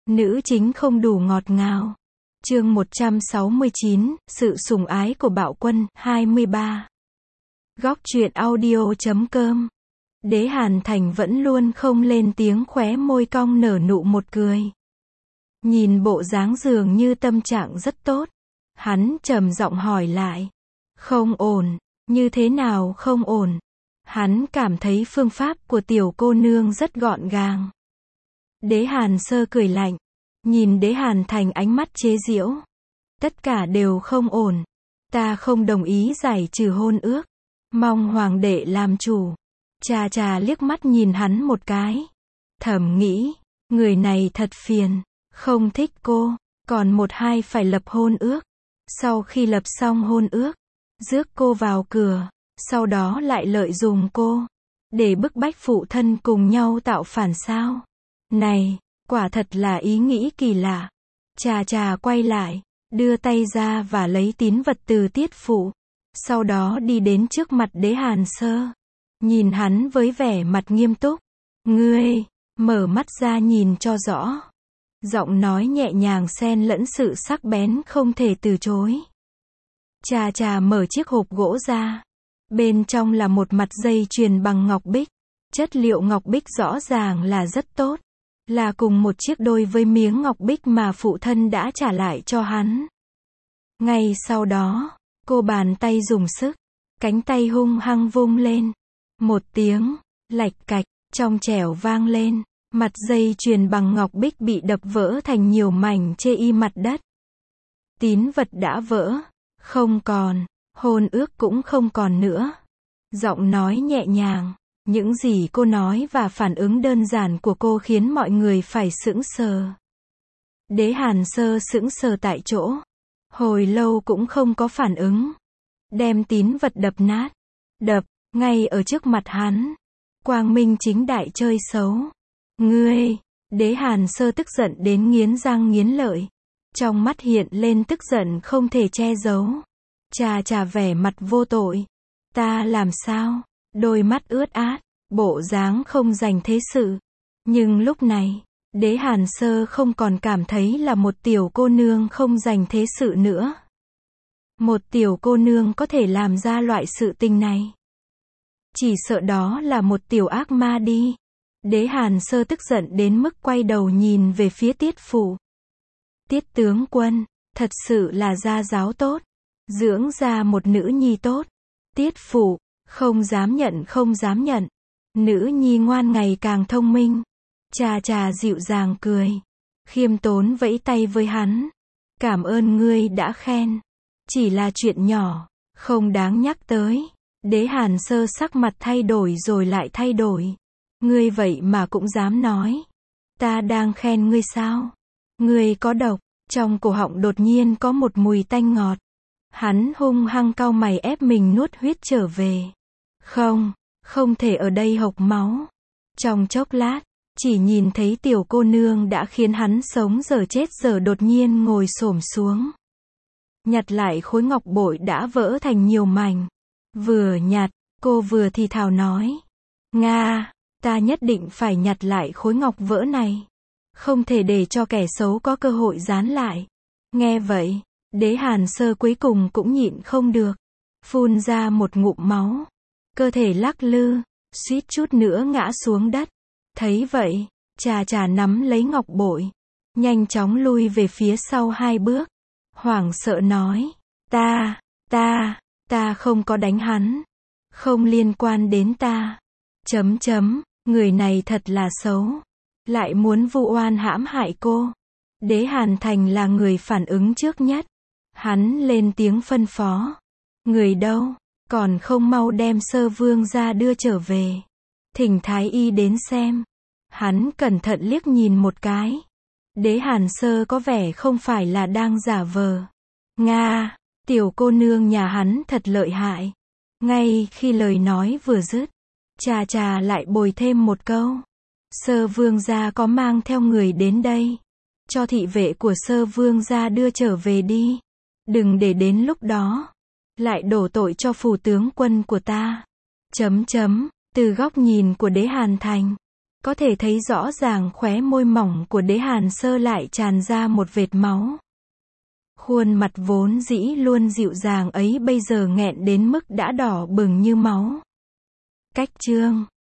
Nữ chính không đủ ngọt ngào. Chương 169, sự sủng ái của bạo quân, 23. Góc truyện audio.com. Đế Hàn Thành vẫn luôn không lên tiếng, khóe môi cong nở nụ một cười. Nhìn bộ dáng dường như tâm trạng rất tốt. Hắn trầm giọng hỏi lại. Không ổn, như thế nào không ổn? Hắn cảm thấy phương pháp của tiểu cô nương rất gọn gàng. Đế Hàn Sơ cười lạnh. Nhìn Đế Hàn Thành ánh mắt chế giễu. Tất cả đều không ổn. Ta không đồng ý giải trừ hôn ước. Mong hoàng đệ làm chủ. Trà trà liếc mắt nhìn hắn một cái. Thầm nghĩ, người này thật phiền. Không thích cô, còn một hai phải lập hôn ước. Sau khi lập xong hôn ước, rước cô vào cửa, sau đó lại lợi dụng cô, để bức bách phụ thân cùng nhau tạo phản sao. Này, quả thật là ý nghĩ kỳ lạ. Trà trà quay lại, đưa tay ra và lấy tín vật từ tiết phụ. Sau đó đi đến trước mặt Đế Hàn Sơ. Nhìn hắn với vẻ mặt nghiêm túc. Ngươi, mở mắt ra nhìn cho rõ. Giọng nói nhẹ nhàng xen lẫn sự sắc bén không thể từ chối. Trà trà mở chiếc hộp gỗ ra. Bên trong là một mặt dây chuyền bằng ngọc bích. Chất liệu ngọc bích rõ ràng là rất tốt. Là cùng một chiếc đôi với miếng ngọc bích mà phụ thân đã trả lại cho hắn. Ngay sau đó, cô bàn tay dùng sức. Cánh tay hung hăng vung lên. Một tiếng, lạch cạch, trong trẻo vang lên. Mặt dây chuyền bằng ngọc bích bị đập vỡ thành nhiều mảnh chê y mặt đất. Tín vật đã vỡ. Không còn. Hôn ước cũng không còn nữa. Giọng nói nhẹ nhàng. Những gì cô nói và phản ứng đơn giản của cô khiến mọi người phải sững sờ. Đế Hàn Sơ sững sờ tại chỗ. Hồi lâu cũng không có phản ứng. Đem tín vật đập nát. Đập, ngay ở trước mặt hắn. Quang minh chính đại chơi xấu. Ngươi, Đế Hàn Sơ tức giận đến nghiến răng nghiến lợi. Trong mắt hiện lên tức giận không thể che giấu. Trà trà vẻ mặt vô tội. Ta làm sao? Đôi mắt ướt át, bộ dáng không dành thế sự. Nhưng lúc này, Đế Hàn Sơ không còn cảm thấy là một tiểu cô nương không dành thế sự nữa. Một tiểu cô nương có thể làm ra loại sự tình này. Chỉ sợ đó là một tiểu ác ma đi. Đế Hàn Sơ tức giận đến mức quay đầu nhìn về phía Tiết phụ. Tiết tướng quân, thật sự là gia giáo tốt. Dưỡng ra một nữ nhi tốt. Tiết phụ, không dám nhận không dám nhận. Nữ nhi ngoan ngày càng thông minh. Trà trà dịu dàng cười. Khiêm tốn vẫy tay với hắn. Cảm ơn ngươi đã khen. Chỉ là chuyện nhỏ, không đáng nhắc tới. Đế Hàn Sơ sắc mặt thay đổi rồi lại thay đổi. Ngươi vậy mà cũng dám nói. Ta đang khen ngươi sao? Ngươi có độc. Trong cổ họng đột nhiên có một mùi tanh ngọt. Hắn hung hăng cau mày ép mình nuốt huyết trở về. Không thể ở đây hộc máu. Trong chốc lát, chỉ nhìn thấy tiểu cô nương đã khiến hắn sống dở chết dở đột nhiên ngồi xổm xuống. Nhặt lại khối ngọc bội đã vỡ thành nhiều mảnh. Vừa nhặt, cô vừa thì thào nói. Nga, ta nhất định phải nhặt lại khối ngọc vỡ này. Không thể để cho kẻ xấu có cơ hội dán lại. Nghe vậy, Đế Hàn Sơ cuối cùng cũng nhịn không được. Phun ra một ngụm máu. Cơ thể lắc lư, suýt chút nữa ngã xuống đất. Thấy vậy, trà trà nắm lấy ngọc bội. Nhanh chóng lui về phía sau 2 bước. Hoảng sợ nói. Ta không có đánh hắn. Không liên quan đến ta. Người này thật là xấu. Lại muốn vu oan hãm hại cô. Đế Hàn Thành là người phản ứng trước nhất. Hắn lên tiếng phân phó. Người đâu? Còn không mau đem Sơ Vương ra đưa trở về. Thỉnh Thái Y đến xem. Hắn cẩn thận liếc nhìn một cái. Đế Hàn Sơ có vẻ không phải là đang giả vờ. Nga, tiểu cô nương nhà hắn thật lợi hại. Ngay khi lời nói vừa dứt, trà trà lại bồi thêm một câu. Sơ Vương gia có mang theo người đến đây. Cho thị vệ của Sơ Vương gia đưa trở về đi. Đừng để đến lúc đó lại đổ tội cho phủ tướng quân của ta. Từ góc nhìn của Đế Hàn Thành, Có thể thấy rõ ràng khóe môi mỏng của Đế Hàn Sơ lại tràn ra một vệt máu. Khuôn mặt vốn dĩ luôn dịu dàng ấy bây giờ nghẹn đến mức đã đỏ bừng như máu. Cách chương